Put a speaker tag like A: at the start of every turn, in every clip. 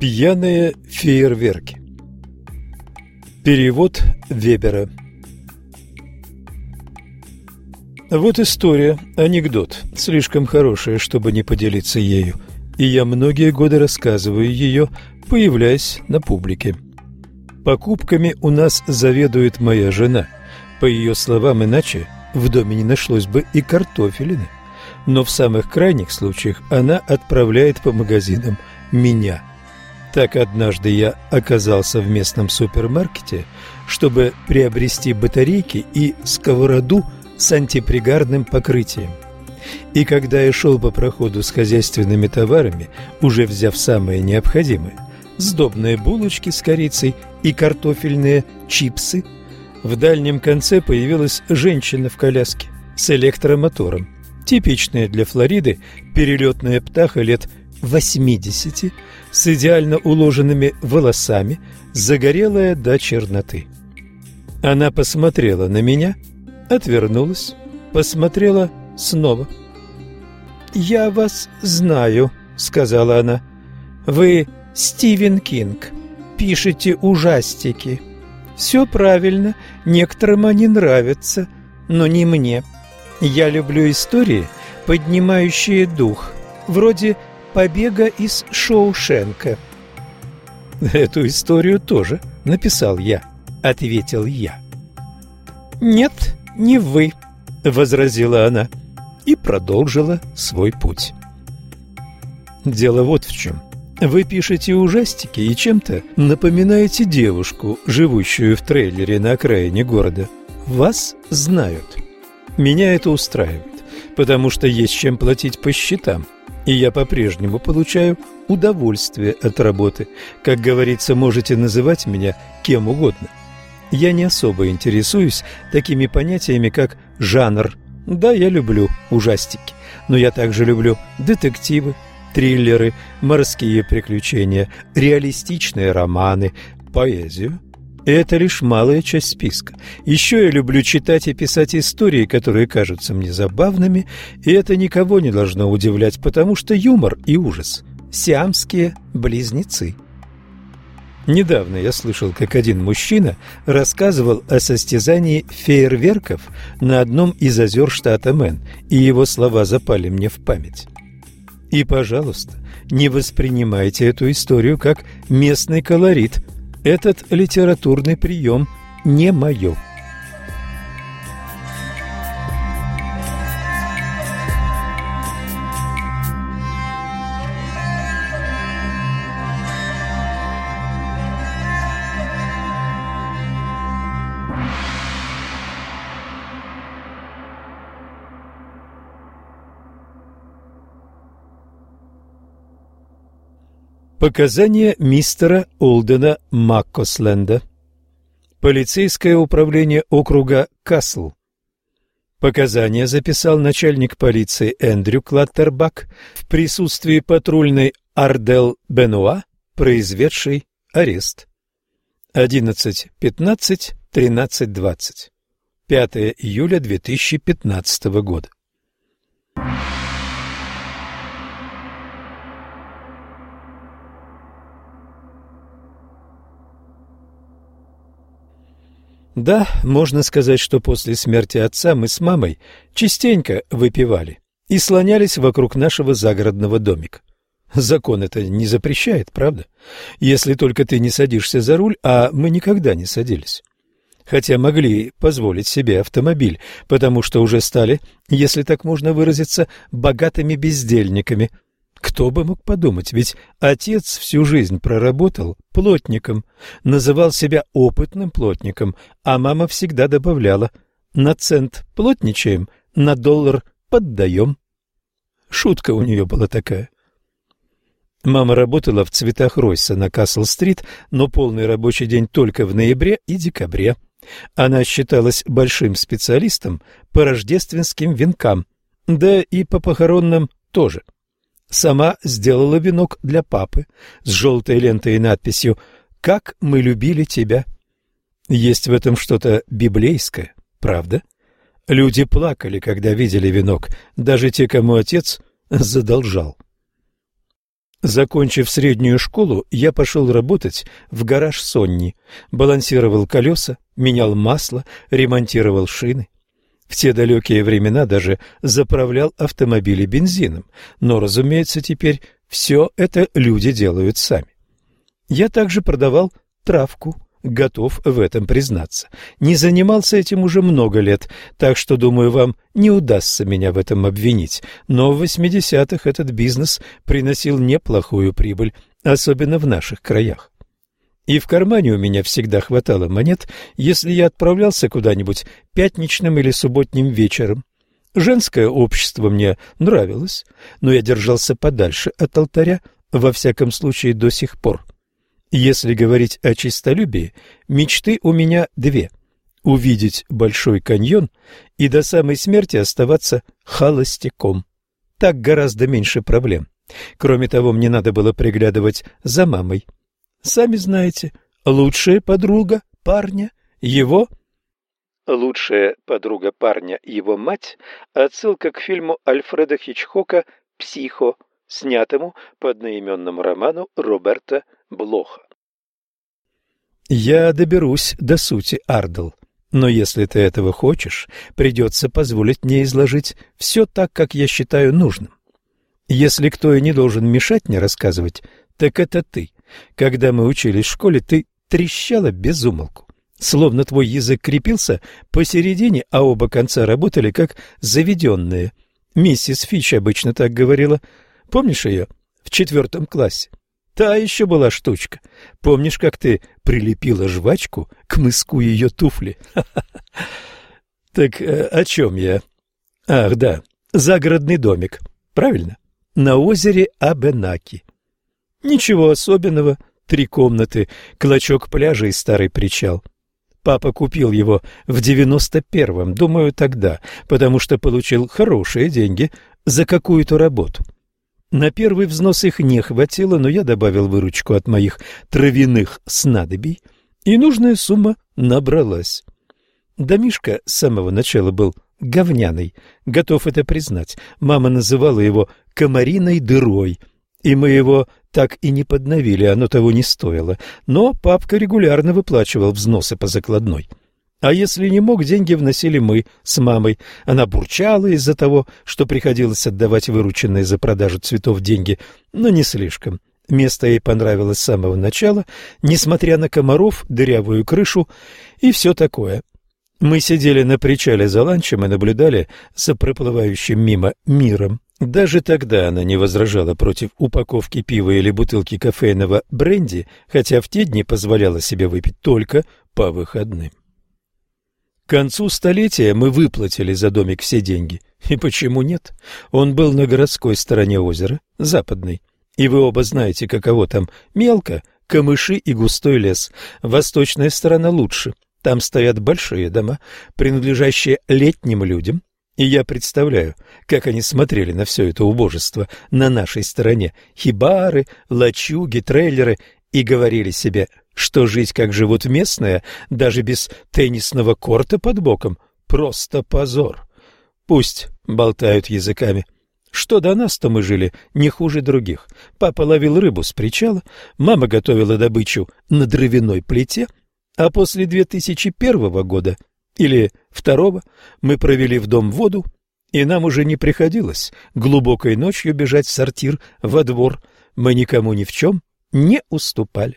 A: Пьяные фейерверки. Перевод Вебера. Вот история, анекдот, слишком хорошая, чтобы не поделиться ею, и я многие годы рассказываю ее, появляясь на публике. Покупками у нас заведует моя жена. По ее словам, иначе в доме не нашлось бы и картофелины. Но в самых крайних случаях она отправляет по магазинам меня. Так однажды я оказался в местном супермаркете, чтобы приобрести батарейки и сковороду с антипригарным покрытием. И когда я шел по проходу с хозяйственными товарами, уже взяв самые необходимые, сдобные булочки с корицей и картофельные чипсы, в дальнем конце появилась женщина в коляске с электромотором. Типичная для Флориды перелетная птаха лет 80 с идеально уложенными волосами, загорелая до черноты. Она посмотрела на меня, отвернулась, посмотрела снова. «Я вас знаю», — сказала она. «Вы Стивен Кинг, пишете ужастики. Все правильно, некоторым они нравятся, но не мне. Я люблю истории, поднимающие дух, вроде «Побега из Шоушенка». «Эту историю тоже написал я», — ответил я. «Нет, не вы», — возразила она и продолжила свой путь. Дело вот в чем. Вы пишете ужастики и чем-то напоминаете девушку, живущую в трейлере на окраине города. Вас знают. Меня это устраивает, потому что есть чем платить по счетам, и я по-прежнему получаю удовольствие от работы. Как говорится, можете называть меня кем угодно. Я не особо интересуюсь такими понятиями, как жанр. Да, я люблю ужастики, но я также люблю детективы, триллеры, морские приключения, реалистичные романы, поэзию. И это лишь малая часть списка. Еще я люблю читать и писать истории, которые кажутся мне забавными, и это никого не должно удивлять, потому что юмор и ужас – сиамские близнецы. Недавно я слышал, как один мужчина рассказывал о состязании фейерверков на одном из озер штата Мэн, и его слова запали мне в память. И, пожалуйста, не воспринимайте эту историю как местный колорит. Этот литературный прием не мое. Показания мистера Олдена Маккосленда. Полицейское управление округа Касл. Показания записал начальник полиции Эндрю Клаттербак в присутствии патрульной Ардел Бенуа, произведшей арест. 11:15-13:20. 5 июля 2015 года. Да, можно сказать, что после смерти отца мы с мамой частенько выпивали и слонялись вокруг нашего загородного домика. Закон это не запрещает, правда? Если только ты не садишься за руль, а мы никогда не садились. Хотя могли позволить себе автомобиль, потому что уже стали, если так можно выразиться, богатыми бездельниками. Кто бы мог подумать, ведь отец всю жизнь проработал плотником, называл себя опытным плотником, а мама всегда добавляла: на цент плотничаем, на доллар поддаем. Шутка у нее была такая. Мама работала в цветах Ройса на Касл-стрит, но полный рабочий день только в ноябре и декабре. Она считалась большим специалистом по рождественским венкам, да и по похоронным тоже. Сама сделала венок для папы с желтой лентой и надписью «Как мы любили тебя». Есть в этом что-то библейское, правда? Люди плакали, когда видели венок, даже те, кому отец задолжал. Закончив среднюю школу, я пошел работать в гараж Сонни, балансировал колеса, менял масло, ремонтировал шины. В те далекие времена даже заправлял автомобили бензином, но, разумеется, теперь все это люди делают сами. Я также продавал травку, готов в этом признаться. Не занимался этим уже много лет, так что, думаю, вам не удастся меня в этом обвинить. Но в 80-х этот бизнес приносил неплохую прибыль, особенно в наших краях. И в кармане у меня всегда хватало монет, если я отправлялся куда-нибудь пятничным или субботним вечером. Женское общество мне нравилось, но я держался подальше от алтаря, во всяком случае до сих пор. Если говорить о честолюбии, мечты у меня две – увидеть Большой каньон и до самой смерти оставаться холостяком. Так гораздо меньше проблем. Кроме того, мне надо было приглядывать за мамой. Сами знаете, лучшая подруга парня – его… Лучшая подруга парня – его мать – отсылка к фильму Альфреда Хичкока «Психо», снятому по одноименному роману Роберта Блоха. Я доберусь до сути, Ардл, но если ты этого хочешь, придется позволить мне изложить все так, как я считаю нужным. Если кто и не должен мешать мне рассказывать, так это ты. Когда мы учились в школе, ты трещала без умолку, словно твой язык крепился посередине, а оба конца работали как заведенные. Миссис Фич обычно так говорила. Помнишь ее? В 4 классе. Та еще была штучка. Помнишь, как ты прилепила жвачку к мыску ее туфли? Так о чем я? Ах, да, загородный домик. Правильно? На озере Абенаки. Ничего особенного. 3 комнаты, клочок пляжа и старый причал. Папа купил его в 91-м, думаю, тогда, потому что получил хорошие деньги за какую-то работу. На первый взнос их не хватило, но я добавил выручку от моих травяных снадобий, и нужная сумма набралась. Домишко с самого начала был говняный, готов это признать. Мама называла его «комариной дырой», и мы его так и не подновили, оно того не стоило. Но папка регулярно выплачивал взносы по закладной. А если не мог, деньги вносили мы с мамой. Она бурчала из-за того, что приходилось отдавать вырученные за продажу цветов деньги, но не слишком. Место ей понравилось с самого начала, несмотря на комаров, дырявую крышу и все такое. Мы сидели на причале за ланчем и наблюдали за проплывающим мимо миром. Даже тогда она не возражала против упаковки пива или бутылки кофейного бренди, хотя в те дни позволяла себе выпить только по выходным. К концу столетия мы выплатили за домик все деньги. И почему нет? Он был на городской стороне озера, западной. И вы оба знаете, каково там: мелко, камыши и густой лес. Восточная сторона лучше. Там стоят большие дома, принадлежащие летним людям. И я представляю, как они смотрели на все это убожество на нашей стороне. Хибары, лачуги, трейлеры. И говорили себе, что жить, как живут местные, даже без теннисного корта под боком, просто позор. Пусть болтают языками. Что до нас, то мы жили не хуже других. Папа ловил рыбу с причала, мама готовила добычу на дровяной плите, а после 2001 года или 2002 мы провели в дом воду, и нам уже не приходилось глубокой ночью бежать в сортир во двор. Мы никому ни в чем не уступали.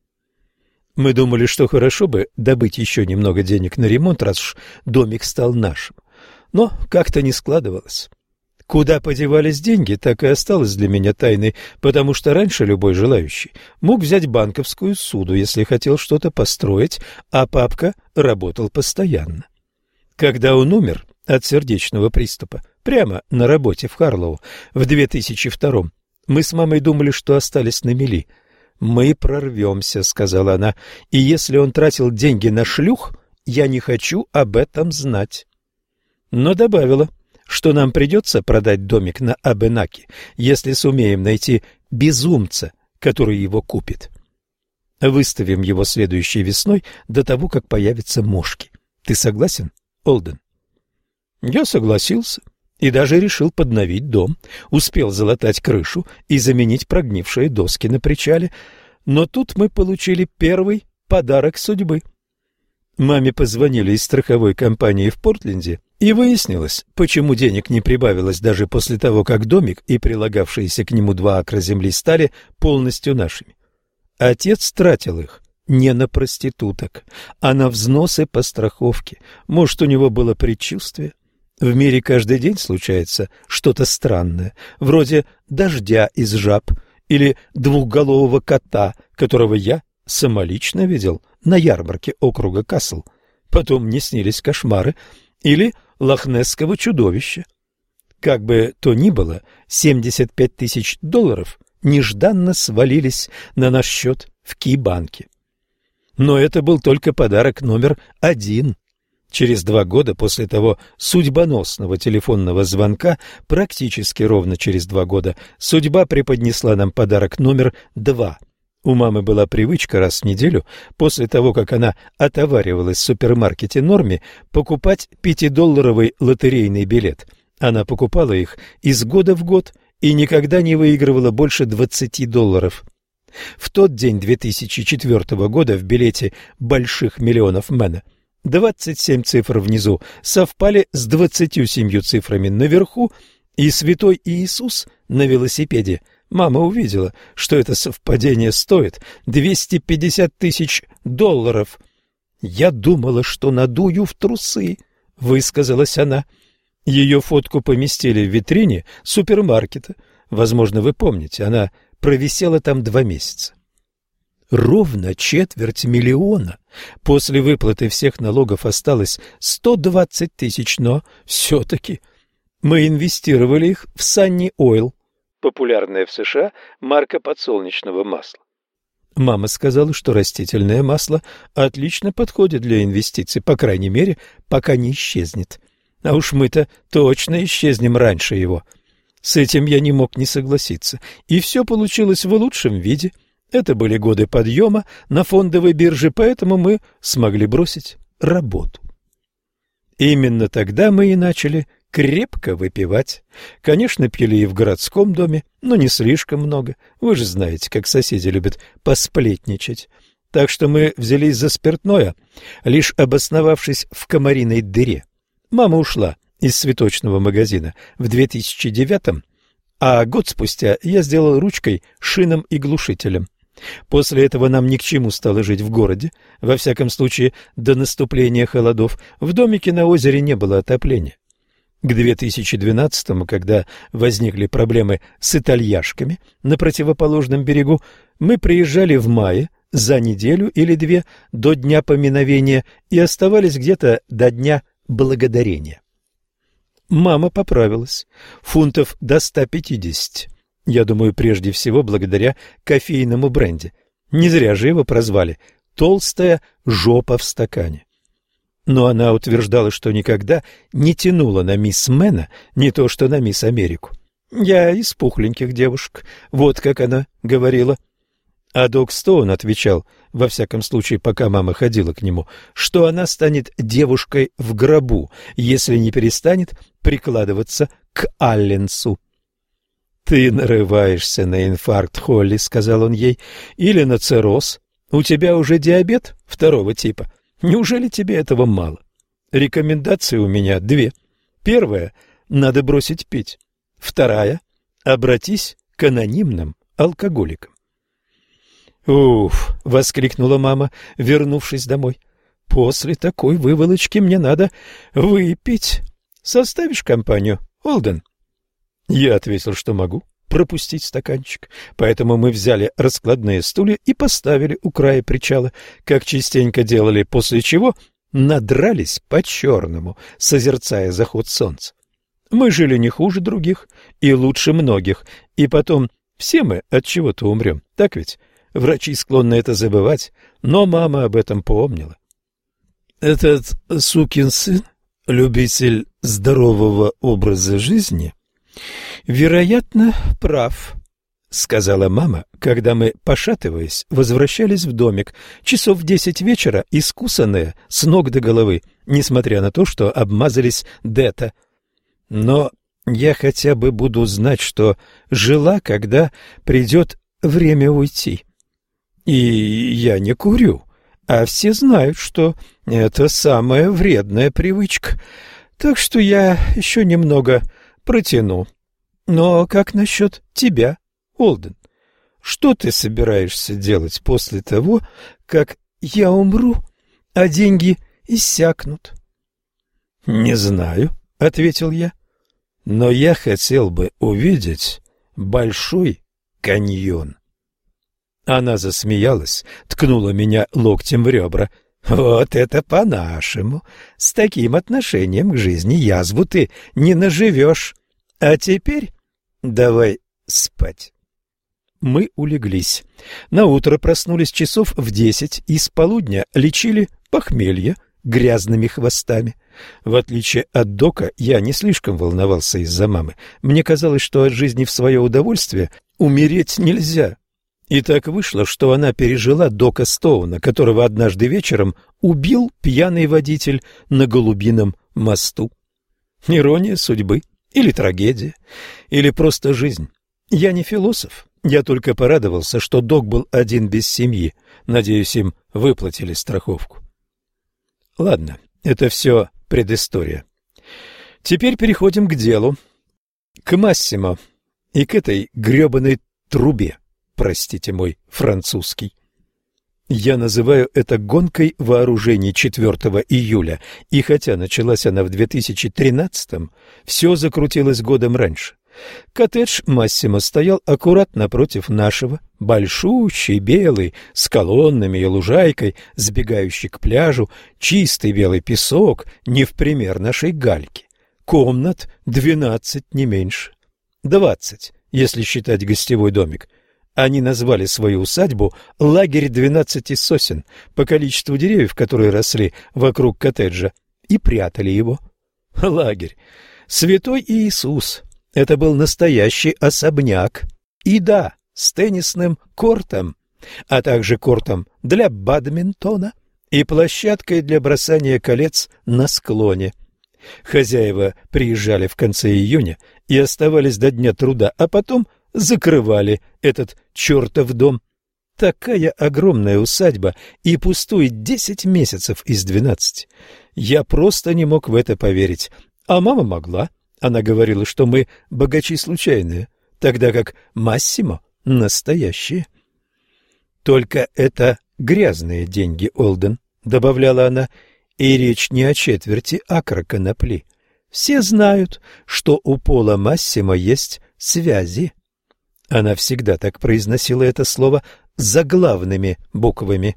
A: Мы думали, что хорошо бы добыть еще немного денег на ремонт, раз уж домик стал нашим. Но как-то не складывалось. Куда подевались деньги, так и осталось для меня тайной, потому что раньше любой желающий мог взять банковскую ссуду, если хотел что-то построить, а папка работал постоянно. Когда он умер от сердечного приступа прямо на работе в Харлоу в 2002-м, мы с мамой думали, что остались на мели. «Мы прорвемся», — сказала она, — «и если он тратил деньги на шлюх, я не хочу об этом знать». Но добавила, что нам придется продать домик на Абенаки, если сумеем найти безумца, который его купит. Выставим его следующей весной, до того, как появятся мошки. Ты согласен, Олден? Я согласился, и даже решил подновить дом, успел залатать крышу и заменить прогнившие доски на причале, но тут мы получили первый подарок судьбы. Маме позвонили из страховой компании в Портленде, и выяснилось, почему денег не прибавилось даже после того, как домик и прилагавшиеся к нему 2 акра земли стали полностью нашими. Отец тратил их не на проституток, а на взносы по страховке. Может, у него было предчувствие? В мире каждый день случается что-то странное, вроде дождя из жаб или двухголового кота, которого я самолично видел на ярмарке округа Касл. Потом мне снились кошмары, или лохнесского чудовища. Как бы то ни было, $75 тысяч нежданно свалились на наш счет в Ки-банке. Но это был только подарок номер 1. Через 2 года после того судьбоносного телефонного звонка, практически ровно через 2 года, судьба преподнесла нам подарок номер 2. У мамы была привычка раз в неделю, после того, как она отоваривалась в супермаркете «Норме», покупать $5 лотерейный билет. Она покупала их из года в год и никогда не выигрывала больше $20. В тот день 2004 года в билете «Больших миллионов Мэна» 27 цифр внизу совпали с 27 цифрами наверху, и святой Иисус на велосипеде. Мама увидела, что это совпадение стоит $250 тысяч. «Я думала, что надую в трусы», — высказалась она. Ее фотку поместили в витрине супермаркета. Возможно, вы помните, она провисела там 2 месяца. Ровно $250 000. После выплаты всех налогов осталось 120 тысяч, но все-таки мы инвестировали их в Sunny Oil, популярная в США марка подсолнечного масла. Мама сказала, что растительное масло отлично подходит для инвестиций, по крайней мере, пока не исчезнет. А уж мы-то точно исчезнем раньше его. С этим я не мог не согласиться, и все получилось в лучшем виде. Это были годы подъема на фондовой бирже, поэтому мы смогли бросить работу. Именно тогда мы и начали крепко выпивать. Конечно, пили и в городском доме, но не слишком много. Вы же знаете, как соседи любят посплетничать. Так что мы взялись за спиртное, лишь обосновавшись в комариной дыре. Мама ушла из цветочного магазина в 2009-м, а год спустя я сделал ручкой шином и глушителем. После этого нам ни к чему стало жить в городе, во всяком случае до наступления холодов. В домике на озере не было отопления. К 2012-му, когда возникли проблемы с итальяшками на противоположном берегу, мы приезжали в мае за неделю или 2 до Дня поминовения и оставались где-то до Дня благодарения. Мама поправилась, фунтов до 150. Я думаю, прежде всего благодаря кофейному бренди. Не зря же его прозвали «толстая жопа в стакане». Но она утверждала, что никогда не тянула на мисс Мэна, не то что на мисс Америку. «Я из пухленьких девушек», вот как она говорила. А Док Стоун отвечал, во всяком случае, пока мама ходила к нему, что она станет девушкой в гробу, если не перестанет прикладываться к Алленсу. «Ты нарываешься на инфаркт, Холли», — сказал он ей, — «или на цирроз. У тебя уже диабет 2-го типа. Неужели тебе этого мало? Рекомендации у меня 2. Первая — надо бросить пить. Вторая — обратись к анонимным алкоголикам». «Уф!» — воскликнула мама, вернувшись домой. «После такой выволочки мне надо выпить. Составишь компанию, Олден?» Я ответил, что могу пропустить стаканчик, поэтому мы взяли раскладные стулья и поставили у края причала, как частенько делали, после чего надрались по-черному, созерцая заход солнца. Мы жили не хуже других и лучше многих, и потом все мы от чего-то умрем, так ведь? Врачи склонны это забывать, но мама об этом помнила. Этот сукин сын, любитель здорового образа жизни, вероятно, прав, сказала мама, когда мы, пошатываясь, возвращались в домик, часов в 10 вечера, искусанные с ног до головы, несмотря на то, что обмазались дето. Но я хотя бы буду знать, что жила, когда придет время уйти. И я не курю, а все знают, что это самая вредная привычка, так что я еще немного протяну. Но как насчет тебя, Олден? Что ты собираешься делать после того, как я умру, а деньги иссякнут? — Не знаю, — ответил я, — но я хотел бы увидеть Большой каньон. Она засмеялась, ткнула меня локтем в ребра. Вот это по-нашему. С таким отношением к жизни язву ты не наживешь. А теперь давай спать. Мы улеглись. Наутро проснулись часов в 10 и с полудня лечили похмелье грязными хвостами. В отличие от Дока, я не слишком волновался из-за мамы. Мне казалось, что от жизни в свое удовольствие умереть нельзя. И так вышло, что она пережила Дока Стоуна, которого однажды вечером убил пьяный водитель на Голубином мосту. Ирония судьбы, или трагедия, или просто жизнь. Я не философ, я только порадовался, что Док был один без семьи. Надеюсь, им выплатили страховку. Ладно, это все предыстория. Теперь переходим к делу. К Массимо и к этой гребаной трубе. Простите мой французский. Я называю это гонкой вооружений 4 июля, и хотя началась она в 2013-м, все закрутилось годом раньше. Коттедж Массимо стоял аккурат напротив нашего, большущий, белый, с колоннами и лужайкой, сбегающий к пляжу, чистый белый песок, не в пример нашей гальки. Комнат 12, не меньше. 20, если считать гостевой домик. Они назвали свою усадьбу «Лагерь 12 сосен» по количеству деревьев, которые росли вокруг коттеджа, и прятали его. Лагерь. Святой Иисус. Это был настоящий особняк. И да, с теннисным кортом, а также кортом для бадминтона и площадкой для бросания колец на склоне. Хозяева приезжали в конце июня и оставались до Дня труда, а потом закрывали этот чертов дом. Такая огромная усадьба и пустует 10 месяцев из 12. Я просто не мог в это поверить. А мама могла. Она говорила, что мы богачи случайные, тогда как Массимо настоящие. Только это грязные деньги, Олден, добавляла она, и речь не о четверти акра конопли. Все знают, что у Пола Массимо есть связи. Она всегда так произносила это слово заглавными буквами.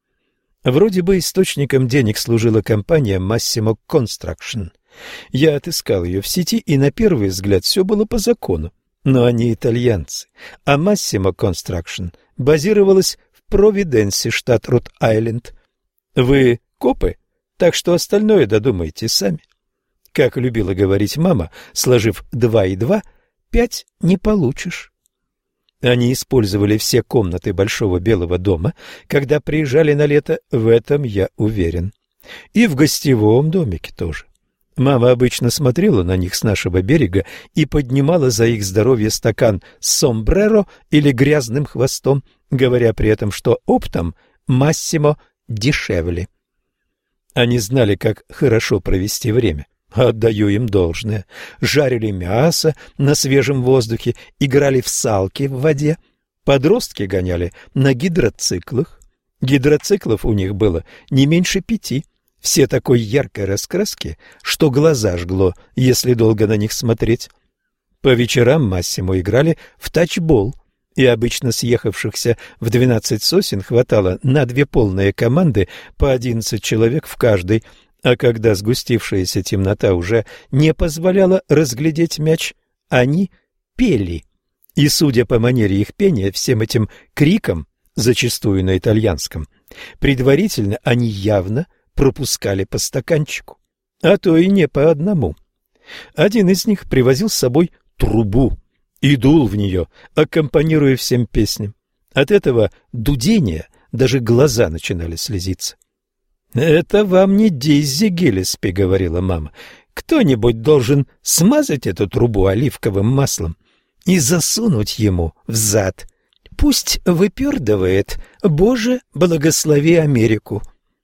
A: Вроде бы источником денег служила компания Massimo Construction. Я отыскал ее в сети, и на первый взгляд все было по закону. Но они итальянцы, а Massimo Construction базировалась в Провиденсе, штат Род-Айленд. Вы копы, так что остальное додумайте сами. Как любила говорить мама, сложив 2 и 2, 5 не получишь. Они использовали все комнаты Большого Белого дома, когда приезжали на лето, в этом я уверен. И в гостевом домике тоже. Мама обычно смотрела на них с нашего берега и поднимала за их здоровье стакан с сомбреро или грязным хвостом, говоря при этом, что оптом Массимо дешевле. Они знали, как хорошо провести время. Отдаю им должное. Жарили мясо на свежем воздухе, играли в салки в воде. Подростки гоняли на гидроциклах. Гидроциклов у них было не меньше 5. Все такой яркой раскраски, что глаза жгло, если долго на них смотреть. По вечерам Массимо играли в тачбол, и обычно съехавшихся в 12 сосен хватало на 2 полные команды по 11 человек в каждой. А когда сгустившаяся темнота уже не позволяла разглядеть мяч, они пели. И, судя по манере их пения, всем этим крикам, зачастую на итальянском, предварительно они явно пропускали по стаканчику, а то и не по одному. Один из них привозил с собой трубу и дул в нее, аккомпанируя всем песням. От этого дудения даже глаза начинали слезиться. «Это вам не Диззи Гиллеспи», — говорила мама. Кто-нибудь должен смазать эту трубу оливковым маслом и засунуть ему в зад. Пусть выпердывает, Боже, благослови Америку.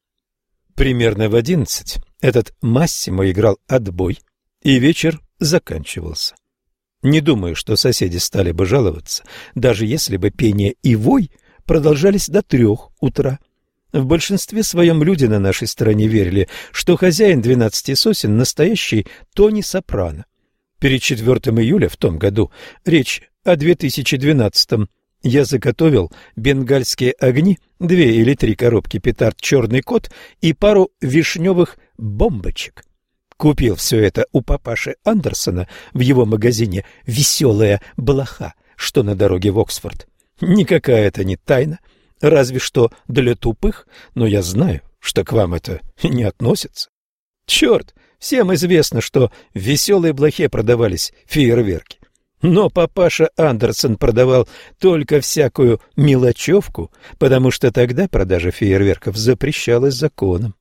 A: Примерно в 11 этот Массимо играл отбой, и вечер заканчивался. Не думаю, что соседи стали бы жаловаться, даже если бы пение и вой продолжались до 3 утра. В большинстве своем люди на нашей стороне верили, что хозяин 12 сосен настоящий Тони Сопрано. Перед 4 июля в том году, речь о 2012-м, я заготовил бенгальские огни, 2 или 3 коробки петард «Черный кот» и пару вишневых бомбочек. Купил все это у папаши Андерсона в его магазине «Веселая блоха», что на дороге в Оксфорд. Никакая это не тайна, разве что для тупых, но я знаю, что к вам это не относится. Черт, всем известно, что в «Веселой блохе» продавались фейерверки. Но папаша Андерсон продавал только всякую мелочевку, потому что тогда продажа фейерверков запрещалась законом.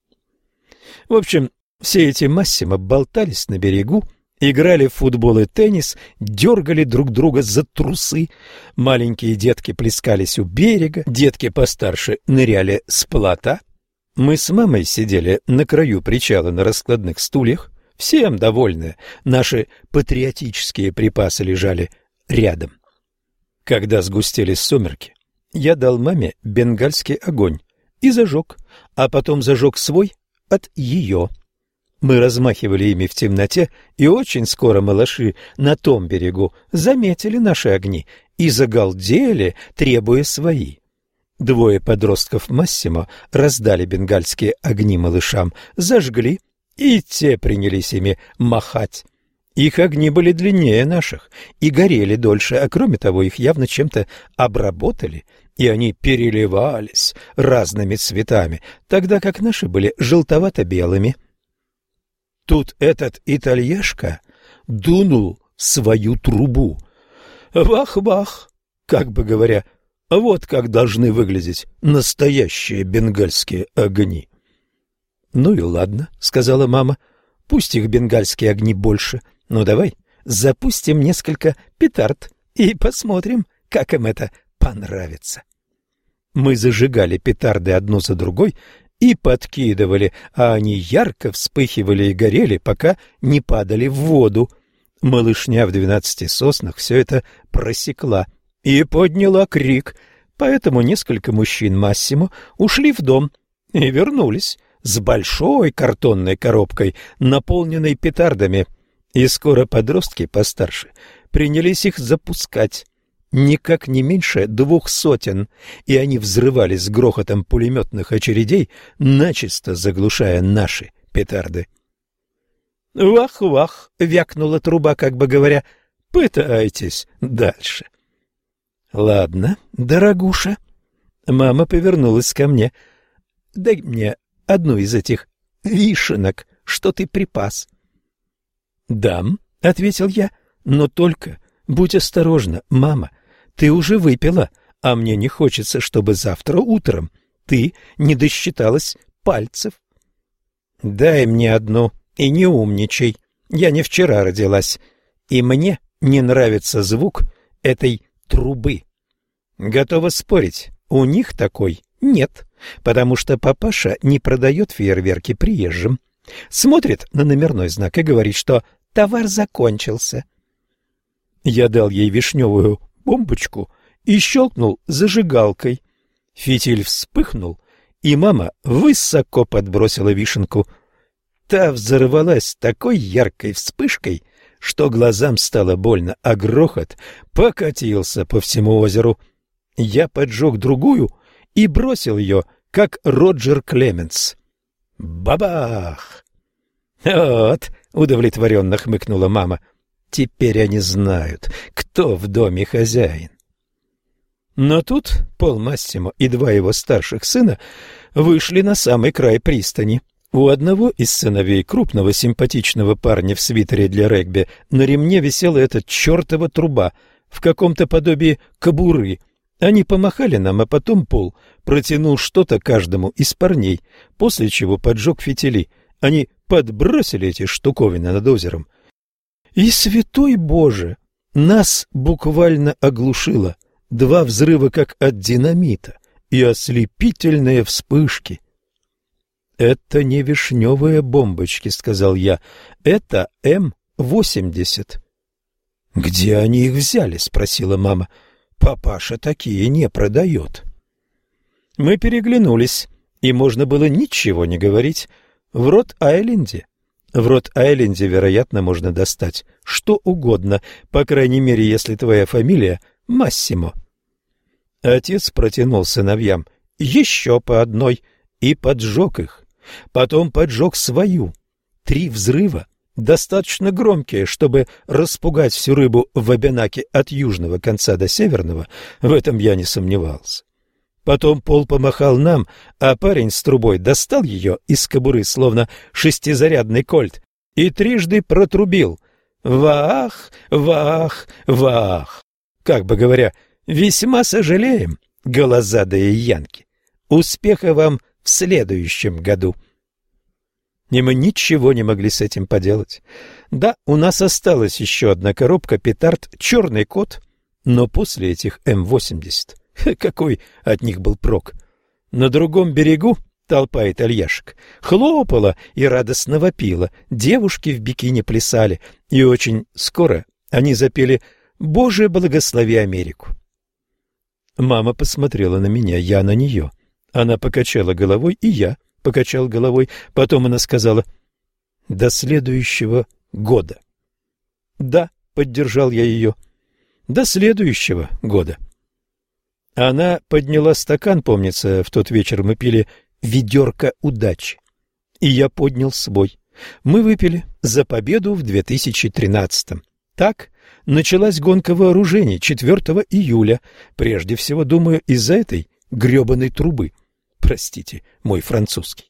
A: В общем, все эти Массимо болтались на берегу, играли в футбол и теннис, дергали друг друга за трусы. Маленькие детки плескались у берега, детки постарше ныряли с плота. Мы с мамой сидели на краю причала на раскладных стульях, всем довольные, наши патриотические припасы лежали рядом. Когда сгустились сумерки, я дал маме бенгальский огонь и зажег, а потом зажег свой от ее. Мы размахивали ими в темноте, и очень скоро малыши на том берегу заметили наши огни и загалдели, требуя свои. 2 подростков Массимо раздали бенгальские огни малышам, зажгли, и те принялись ими махать. Их огни были длиннее наших и горели дольше, а кроме того их явно чем-то обработали, и они переливались разными цветами, тогда как наши были желтовато-белыми. Тут этот итальяшка дунул свою трубу. Вах-вах, как бы говоря, вот как должны выглядеть настоящие бенгальские огни. «Ну и ладно», — сказала мама, — «пусть их бенгальские огни больше, но давай запустим несколько петард и посмотрим, как им это понравится». Мы зажигали петарды одну за другой и подкидывали, а они ярко вспыхивали и горели, пока не падали в воду. Малышня в 12 соснах все это просекла и подняла крик, поэтому несколько мужчин Массимо ушли в дом и вернулись с большой картонной коробкой, наполненной петардами, и скоро подростки постарше принялись их запускать. Никак не меньше 200, и они взрывались с грохотом пулеметных очередей, начисто заглушая наши петарды. «Вах-вах!» — вякнула труба, как бы говоря, «пытайтесь дальше». «Ладно, дорогуша». Мама повернулась ко мне. «Дай мне одну из этих вишенок, что ты припас». «Дам», — ответил я, — «но только будь осторожна, мама. Ты уже выпила, а мне не хочется, чтобы завтра утром ты не досчиталась пальцев». «Дай мне одну и не умничай. Я не вчера родилась, и мне не нравится звук этой трубы. Готова спорить, у них такой нет, потому что папаша не продает фейерверки приезжим. Смотрит на номерной знак и говорит, что товар закончился». Я дал ей вишневую бомбочку и щелкнул зажигалкой. Фитиль вспыхнул, и мама высоко подбросила вишенку. Та взорвалась такой яркой вспышкой, что глазам стало больно, а грохот покатился по всему озеру. Я поджег другую и бросил ее, как Роджер Клеменс. Бабах! «Вот», — удовлетворенно хмыкнула мама, — «теперь они знают, кто в доме хозяин». Но тут Пол Массимо и 2 его старших сына вышли на самый край пристани. У одного из сыновей, крупного симпатичного парня в свитере для регби, на ремне висела эта чертова труба в каком-то подобии кобуры. Они помахали нам, а потом Пол протянул что-то каждому из парней, после чего поджег фитили. Они подбросили эти штуковины над озером. И, святой Боже, нас буквально оглушило. 2 взрыва, как от динамита, и ослепительные вспышки. «Это не вишневые бомбочки», — сказал я. «Это М-80». «Где они их взяли?» — спросила мама. «Папаша такие не продает». Мы переглянулись, и можно было ничего не говорить. В Род-Айленде, вероятно, можно достать что угодно, по крайней мере, если твоя фамилия Массимо. Отец протянул сыновьям еще по одной и поджег их. Потом поджег свою. 3 взрыва, достаточно громкие, чтобы распугать всю рыбу в Абенаке от южного конца до северного, в этом я не сомневался. Потом Пол помахал нам, а парень с трубой достал ее из кобуры, словно 6-зарядный кольт, и 3 протрубил: «Ваах, ваах, ваах!» Как бы говоря, «Весьма сожалеем, голозадые янки. Успеха вам в следующем году». И мы ничего не могли с этим поделать. Да, у нас осталась еще одна коробка петард «Черный кот», но после этих М-80 какой от них был прок? На другом берегу толпа итальяшек хлопала и радостно вопила, девушки в бикини плясали, и очень скоро они запели «Боже, благослови Америку». Мама посмотрела на меня, я на нее. Она покачала головой, и я покачал головой. Потом она сказала: «До следующего года». «Да», — поддержал я ее, — «до следующего года». Она подняла стакан, помнится, в тот вечер мы пили «Ведерко удачи». И я поднял свой. Мы выпили за победу в 2013-м. Так началась гонка вооружений 4 июля. Прежде всего, думаю, из-за этой гребаной трубы. Простите, мой французский.